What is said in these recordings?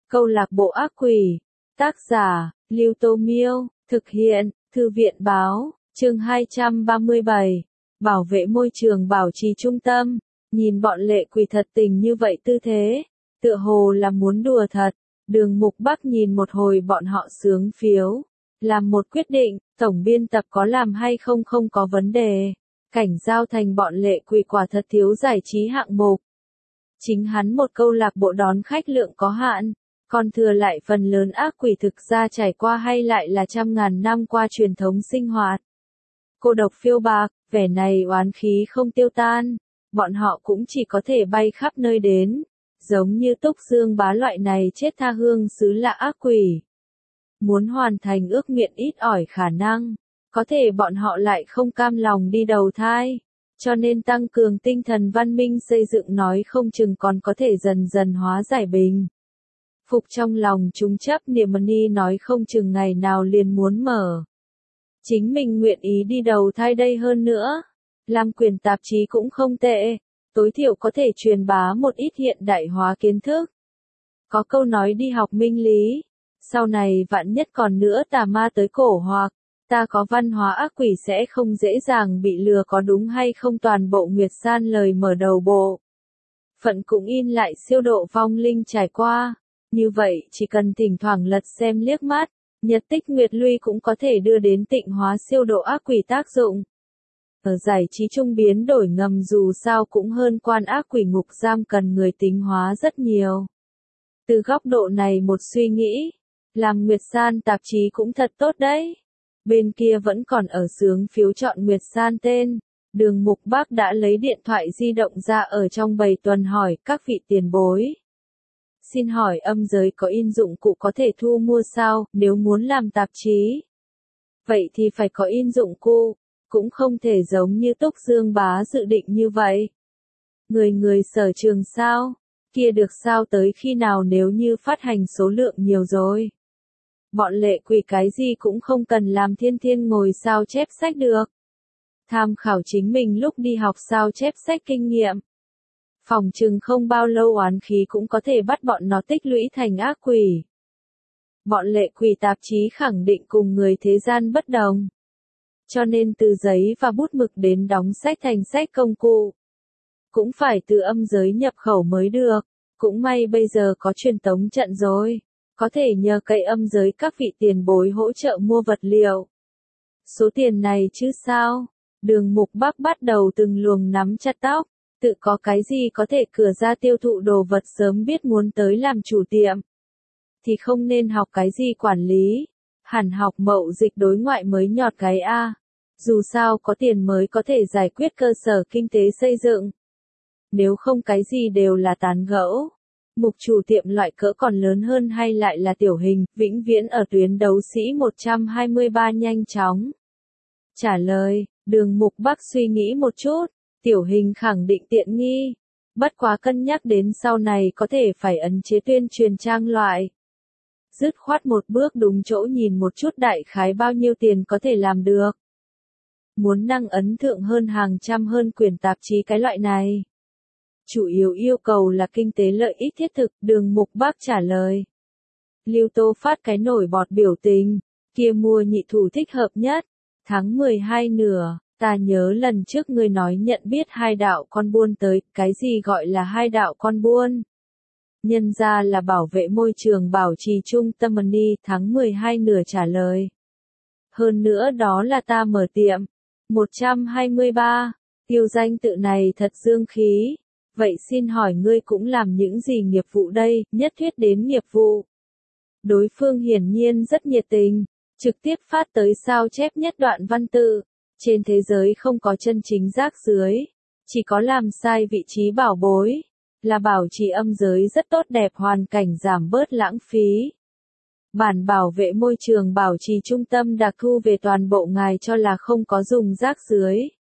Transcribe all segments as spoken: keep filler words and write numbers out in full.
Câu lạc bộ ác quỷ. Tác giả, Lưu Tô Miêu. Thực hiện, Thư viện Báo. Chương hai trăm ba mươi bảy. Bảo vệ môi trường bảo trì trung tâm. Nhìn bọn lệ quỷ thật tình như vậy tư thế. Tựa hồ là muốn đùa thật. Đường Mục Bắc nhìn một hồi bọn họ sướng phiếu. Làm một quyết định, tổng biên tập có làm hay không không có vấn đề. Cảnh giao thành bọn lệ quỷ quả thật thiếu giải trí hạng mục. Chính hắn một câu lạc bộ đón khách lượng có hạn, còn thừa lại phần lớn ác quỷ thực ra trải qua hay lại là trăm ngàn năm qua truyền thống sinh hoạt. Cô độc phiêu bạc, vẻ này oán khí không tiêu tan, bọn họ cũng chỉ có thể bay khắp nơi đến, giống như Túc Dương Bá loại này chết tha hương xứ lạ ác quỷ. Muốn hoàn thành ước nguyện ít ỏi khả năng, có thể bọn họ lại không cam lòng đi đầu thai. Cho nên tăng cường tinh thần văn minh xây dựng nói không chừng còn có thể dần dần hóa giải bình. Phục trong lòng chúng chấp niệm ni nói không chừng ngày nào liền muốn mở. Chính mình nguyện ý đi đầu thai đây hơn nữa. Làm quyền tạp chí cũng không tệ. Tối thiểu có thể truyền bá một ít hiện đại hóa kiến thức. Có câu nói đi học minh lý. Sau này vạn nhất còn nữa tà ma tới cổ hoặc. Ta có văn hóa ác quỷ sẽ không dễ dàng bị lừa có đúng hay không toàn bộ Nguyệt San lời mở đầu bộ. Phận cũng in lại siêu độ vong linh trải qua. Như vậy chỉ cần thỉnh thoảng lật xem liếc mắt, nhật tích Nguyệt Luy cũng có thể đưa đến tịnh hóa siêu độ ác quỷ tác dụng. Ở giải trí trung biến đổi ngầm dù sao cũng hơn quan ác quỷ ngục giam cần người tính hóa rất nhiều. Từ góc độ này một suy nghĩ, làm Nguyệt San tạp chí cũng thật tốt đấy. Bên kia vẫn còn ở xướng phiếu chọn Nguyệt San tên, Đường Mục Bắc đã lấy điện thoại di động ra ở trong bầy tuần hỏi các vị tiền bối. Xin hỏi âm giới có in dụng cụ có thể thu mua sao, nếu muốn làm tạp chí? Vậy thì phải có in dụng cụ, cũng không thể giống như Túc Dương Bá dự định như vậy. Người người sở trường sao, kia được sao tới khi nào nếu như phát hành số lượng nhiều rồi. Bọn lệ quỷ cái gì cũng không cần làm thiên thiên ngồi sao chép sách được. Tham khảo chính mình lúc đi học sao chép sách kinh nghiệm. Phòng chừng không bao lâu oán khí cũng có thể bắt bọn nó tích lũy thành ác quỷ. Bọn lệ quỷ tạp chí khẳng định cùng người thế gian bất đồng. Cho nên từ giấy và bút mực đến đóng sách thành sách công cụ. Cũng phải từ âm giới nhập khẩu mới được. Cũng may bây giờ có truyền tống trận rồi. Có thể nhờ cậy âm giới các vị tiền bối hỗ trợ mua vật liệu. Số tiền này chứ sao? Đường Mục Bắc bắt đầu từng luồng nắm chặt tóc. Tự có cái gì có thể cửa ra tiêu thụ đồ vật sớm biết muốn tới làm chủ tiệm. Thì không nên học cái gì quản lý. Hẳn học mậu dịch đối ngoại mới nhọt cái A. Dù sao có tiền mới có thể giải quyết cơ sở kinh tế xây dựng. Nếu không cái gì đều là tán gẫu. Mục chủ tiệm loại cỡ còn lớn hơn hay lại là tiểu hình, vĩnh viễn ở tuyến đấu sĩ một trăm hai mươi ba nhanh chóng. Trả lời, Đường Mục Bắc suy nghĩ một chút, tiểu hình khẳng định tiện nghi. Bất quá cân nhắc đến sau này có thể phải ấn chế tuyên truyền trang loại. Dứt khoát một bước đúng chỗ nhìn một chút đại khái bao nhiêu tiền có thể làm được. Muốn năng ấn thượng hơn hàng trăm hơn quyển tạp chí cái loại này. Chủ yếu yêu cầu là kinh tế lợi ích thiết thực, Đường Mục Bắc trả lời. Lưu Tô phát cái nổi bọt biểu tình, kia mua nhị thủ thích hợp nhất, tháng mười hai nửa, ta nhớ lần trước ngươi nói nhận biết hai đạo con buôn tới, cái gì gọi là hai đạo con buôn? Nhân ra là bảo vệ môi trường bảo trì trung tâm ni, tháng mười hai nửa trả lời. Hơn nữa đó là ta mở tiệm, một trăm hai mươi ba, tiêu danh tự này thật dương khí. Vậy xin hỏi ngươi cũng làm những gì nghiệp vụ đây, nhất thiết đến nghiệp vụ. Đối phương hiển nhiên rất nhiệt tình, trực tiếp phát tới sao chép nhất đoạn văn tự. Trên thế giới không có chân chính rác dưới, chỉ có làm sai vị trí bảo bối, là bảo trì âm giới rất tốt đẹp hoàn cảnh giảm bớt lãng phí. Bản bảo vệ môi trường bảo trì trung tâm đặc thu về toàn bộ ngài cho là không có dùng rác dưới.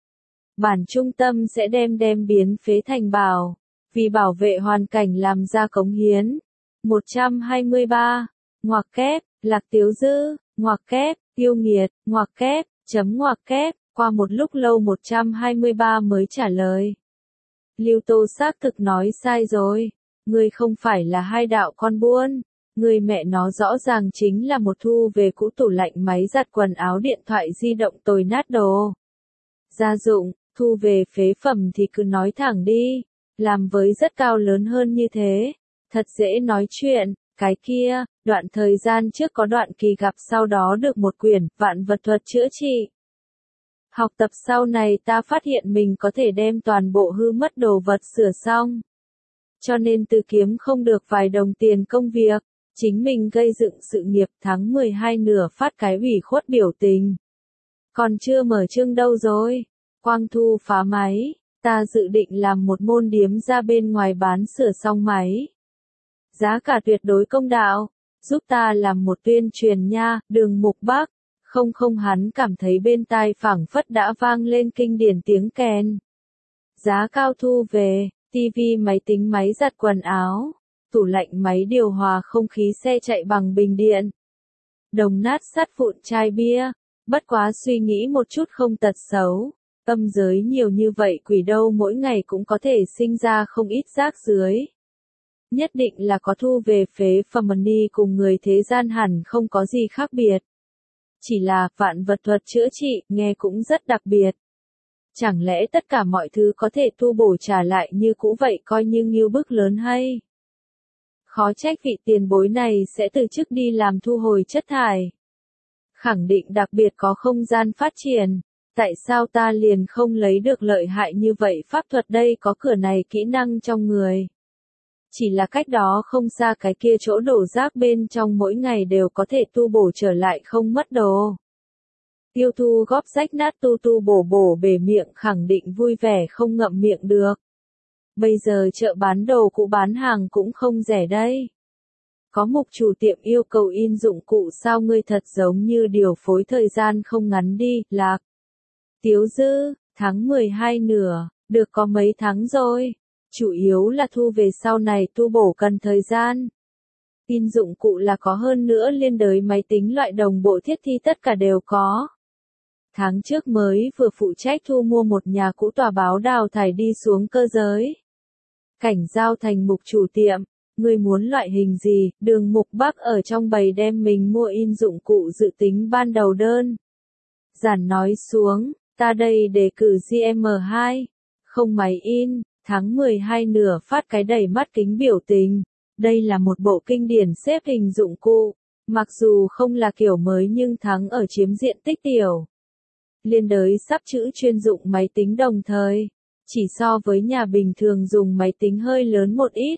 Bản trung tâm sẽ đem đem biến phế thành bảo, vì bảo vệ hoàn cảnh làm ra cống hiến. một trăm hai mươi ba, ngoặc kép, Lạc Tiếu Dư, ngoặc kép, Tiêu Nghiệt, ngoặc kép, chấm ngoặc kép, qua một lúc lâu một trăm hai mươi ba mới trả lời. Lưu Tô xác thực nói sai rồi, ngươi không phải là hai đạo con buôn, Người mẹ nó rõ ràng chính là một thu về cũ tủ lạnh máy giặt quần áo điện thoại di động tồi nát đồ. Gia dụng, thu về phế phẩm thì cứ nói thẳng đi, làm với rất cao lớn hơn như thế, thật dễ nói chuyện, cái kia, đoạn thời gian trước có đoạn kỳ gặp sau đó được một quyển, vạn vật thuật chữa trị. Học tập sau này ta phát hiện mình có thể đem toàn bộ hư mất đồ vật sửa xong. Cho nên từ kiếm không được vài đồng tiền công việc, chính mình gây dựng sự nghiệp tháng mười hai nửa phát cái ủy khuất biểu tình. Còn chưa mở chương đâu rồi, Quang Thu phá máy, ta dự định làm một môn điếm ra bên ngoài bán sửa xong máy. Giá cả tuyệt đối công đạo, giúp ta làm một tuyên truyền nha, Đường Mục Bắc. Không không hắn cảm thấy bên tai phảng phất đã vang lên kinh điển tiếng kèn. Giá cao thu về, tivi máy tính máy giặt quần áo, tủ lạnh máy điều hòa không khí xe chạy bằng bình điện. Đồng nát sắt vụn chai bia, bất quá suy nghĩ một chút không tật xấu. Âm giới nhiều như vậy quỷ đâu mỗi ngày cũng có thể sinh ra không ít rác dưới. Nhất định là có thu về phế phẩm money cùng người thế gian hẳn không có gì khác biệt. Chỉ là vạn vật thuật chữa trị, nghe cũng rất đặc biệt. Chẳng lẽ tất cả mọi thứ có thể tu bổ trả lại như cũ vậy coi như ngưu bức lớn hay? Khó trách vị tiền bối này sẽ từ chức đi làm thu hồi chất thải. Khẳng định đặc biệt có không gian phát triển. Tại sao ta liền không lấy được lợi hại như vậy pháp thuật đây có cửa này kỹ năng trong người. Chỉ là cách đó không xa cái kia chỗ đổ rác bên trong mỗi ngày đều có thể tu bổ trở lại không mất đồ. Tiêu Thu góp rách nát tu tu bổ bổ bể miệng khẳng định vui vẻ không ngậm miệng được. Bây giờ chợ bán đồ cũ bán hàng cũng không rẻ đây. Có mục chủ tiệm yêu cầu in dụng cụ sao ngươi thật giống như điều phối thời gian không ngắn đi, Lạc. Tiếu Dư, tháng mười hai nửa, được có mấy tháng rồi. Chủ yếu là thu về sau này tu bổ cần thời gian. In dụng cụ là có hơn nữa liên đới máy tính loại đồng bộ thiết thi tất cả đều có. Tháng trước mới vừa phụ trách thu mua một nhà cũ tòa báo đào thải đi xuống cơ giới. Cảnh giao thành mục chủ tiệm, người muốn loại hình gì, Đường Mục Bắc ở trong bầy đem mình mua in dụng cụ dự tính ban đầu đơn. Giản nói xuống, ta đây đề cử giê em hai, không máy in. Tháng mười hai nửa phát cái đầy mắt kính biểu tình. Đây là một bộ kinh điển xếp hình dụng cụ. Mặc dù không là kiểu mới nhưng thắng ở chiếm diện tích tiểu. Liên đới sắp chữ chuyên dụng máy tính đồng thời. Chỉ so với nhà bình thường dùng máy tính hơi lớn một ít.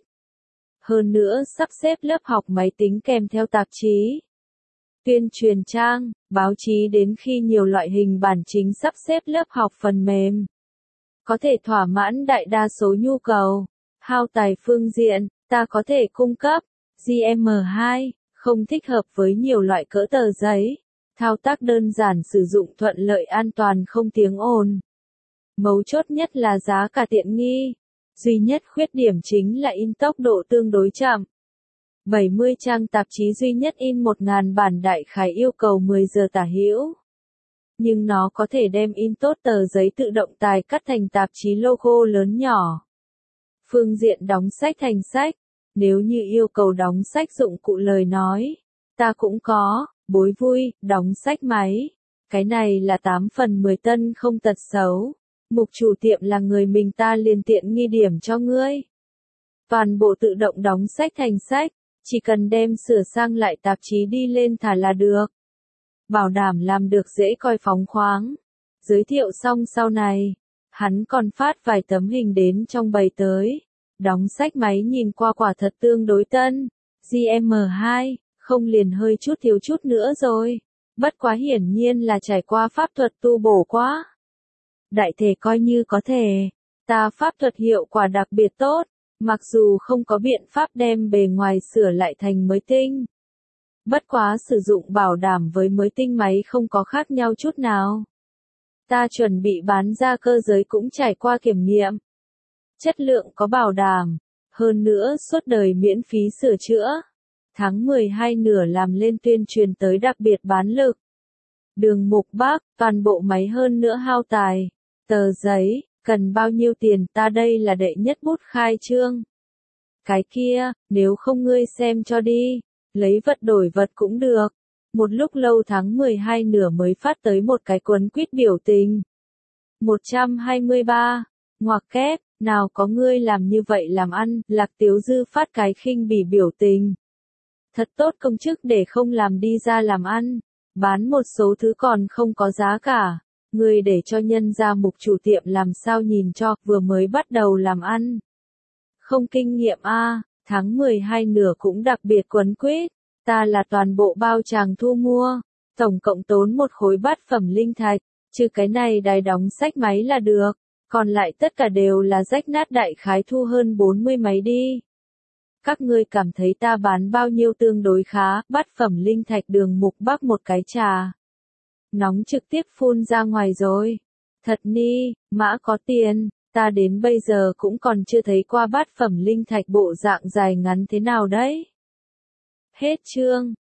Hơn nữa sắp xếp lớp học máy tính kèm theo tạp chí. Tuyên truyền trang, báo chí đến khi nhiều loại hình bản chính sắp xếp lớp học phần mềm. Có thể thỏa mãn đại đa số nhu cầu. Hao tài phương diện, ta có thể cung cấp. giê em hai, không thích hợp với nhiều loại cỡ tờ giấy. Thao tác đơn giản sử dụng thuận lợi an toàn không tiếng ồn. Mấu chốt nhất là giá cả tiện nghi. Duy nhất khuyết điểm chính là in tốc độ tương đối chậm. bảy mươi trang tạp chí duy nhất in một nghìn bản đại khái yêu cầu mười giờ tả hữu. Nhưng nó có thể đem in tốt tờ giấy tự động tài cắt thành tạp chí logo lớn nhỏ. Phương diện đóng sách thành sách, nếu như yêu cầu đóng sách dụng cụ lời nói, ta cũng có, bối vui, đóng sách máy. Cái này là tám phần mười tân không tật xấu. Mục chủ tiệm là người mình ta liền tiện nghi điểm cho ngươi. Toàn bộ tự động đóng sách thành sách, chỉ cần đem sửa sang lại tạp chí đi lên thả là được. Bảo đảm làm được dễ coi phóng khoáng. Giới thiệu xong sau này, hắn còn phát vài tấm hình đến trong bầy tới. Đóng sách máy nhìn qua quả thật tương đối tân. giê em hai, không liền hơi chút thiếu chút nữa rồi. Bất quá hiển nhiên là trải qua pháp thuật tu bổ quá. Đại thể coi như có thể. Ta pháp thuật hiệu quả đặc biệt tốt. Mặc dù không có biện pháp đem bề ngoài sửa lại thành mới tinh. Bất quá sử dụng bảo đảm với mới tinh máy không có khác nhau chút nào. Ta chuẩn bị bán ra cơ giới cũng trải qua kiểm nghiệm. Chất lượng có bảo đảm. Hơn nữa suốt đời miễn phí sửa chữa. Tháng mười hai nửa làm lên tuyên truyền tới đặc biệt bán lực. Đường Mục Bắc, toàn bộ máy hơn nữa hao tài. Tờ giấy, cần bao nhiêu tiền ta đây là đệ nhất bút khai trương. Cái kia, nếu không ngươi xem cho đi. lấy vật đổi vật cũng được. Một lúc lâu tháng mười hai nửa mới phát tới một cái quấn quýt biểu tình. một trăm hai mươi ba. Ngoặc kép, nào có ngươi làm như vậy làm ăn, Lạc Tiếu Dư phát cái khinh bỉ biểu tình. Thật tốt công chức để không làm đi ra làm ăn, bán một số thứ còn không có giá cả. Ngươi để cho nhân gia mục chủ tiệm làm sao nhìn cho, vừa mới bắt đầu làm ăn. Không kinh nghiệm a, tháng mười hai nửa cũng đặc biệt quấn quýt, ta là toàn bộ bao chàng thu mua, tổng cộng tốn một khối bát phẩm linh thạch, trừ cái này đài đóng sách máy là được, còn lại tất cả đều là rách nát đại khái thu hơn bốn mươi máy đi. Các ngươi cảm thấy ta bán bao nhiêu tương đối khá, bát phẩm linh thạch Đường Mục Bắc một cái trà. Nóng trực tiếp phun ra ngoài rồi. Thật ni, mã có tiền, ta đến bây giờ cũng còn chưa thấy qua bát phẩm linh thạch bộ dạng dài ngắn thế nào đấy. Hết chương.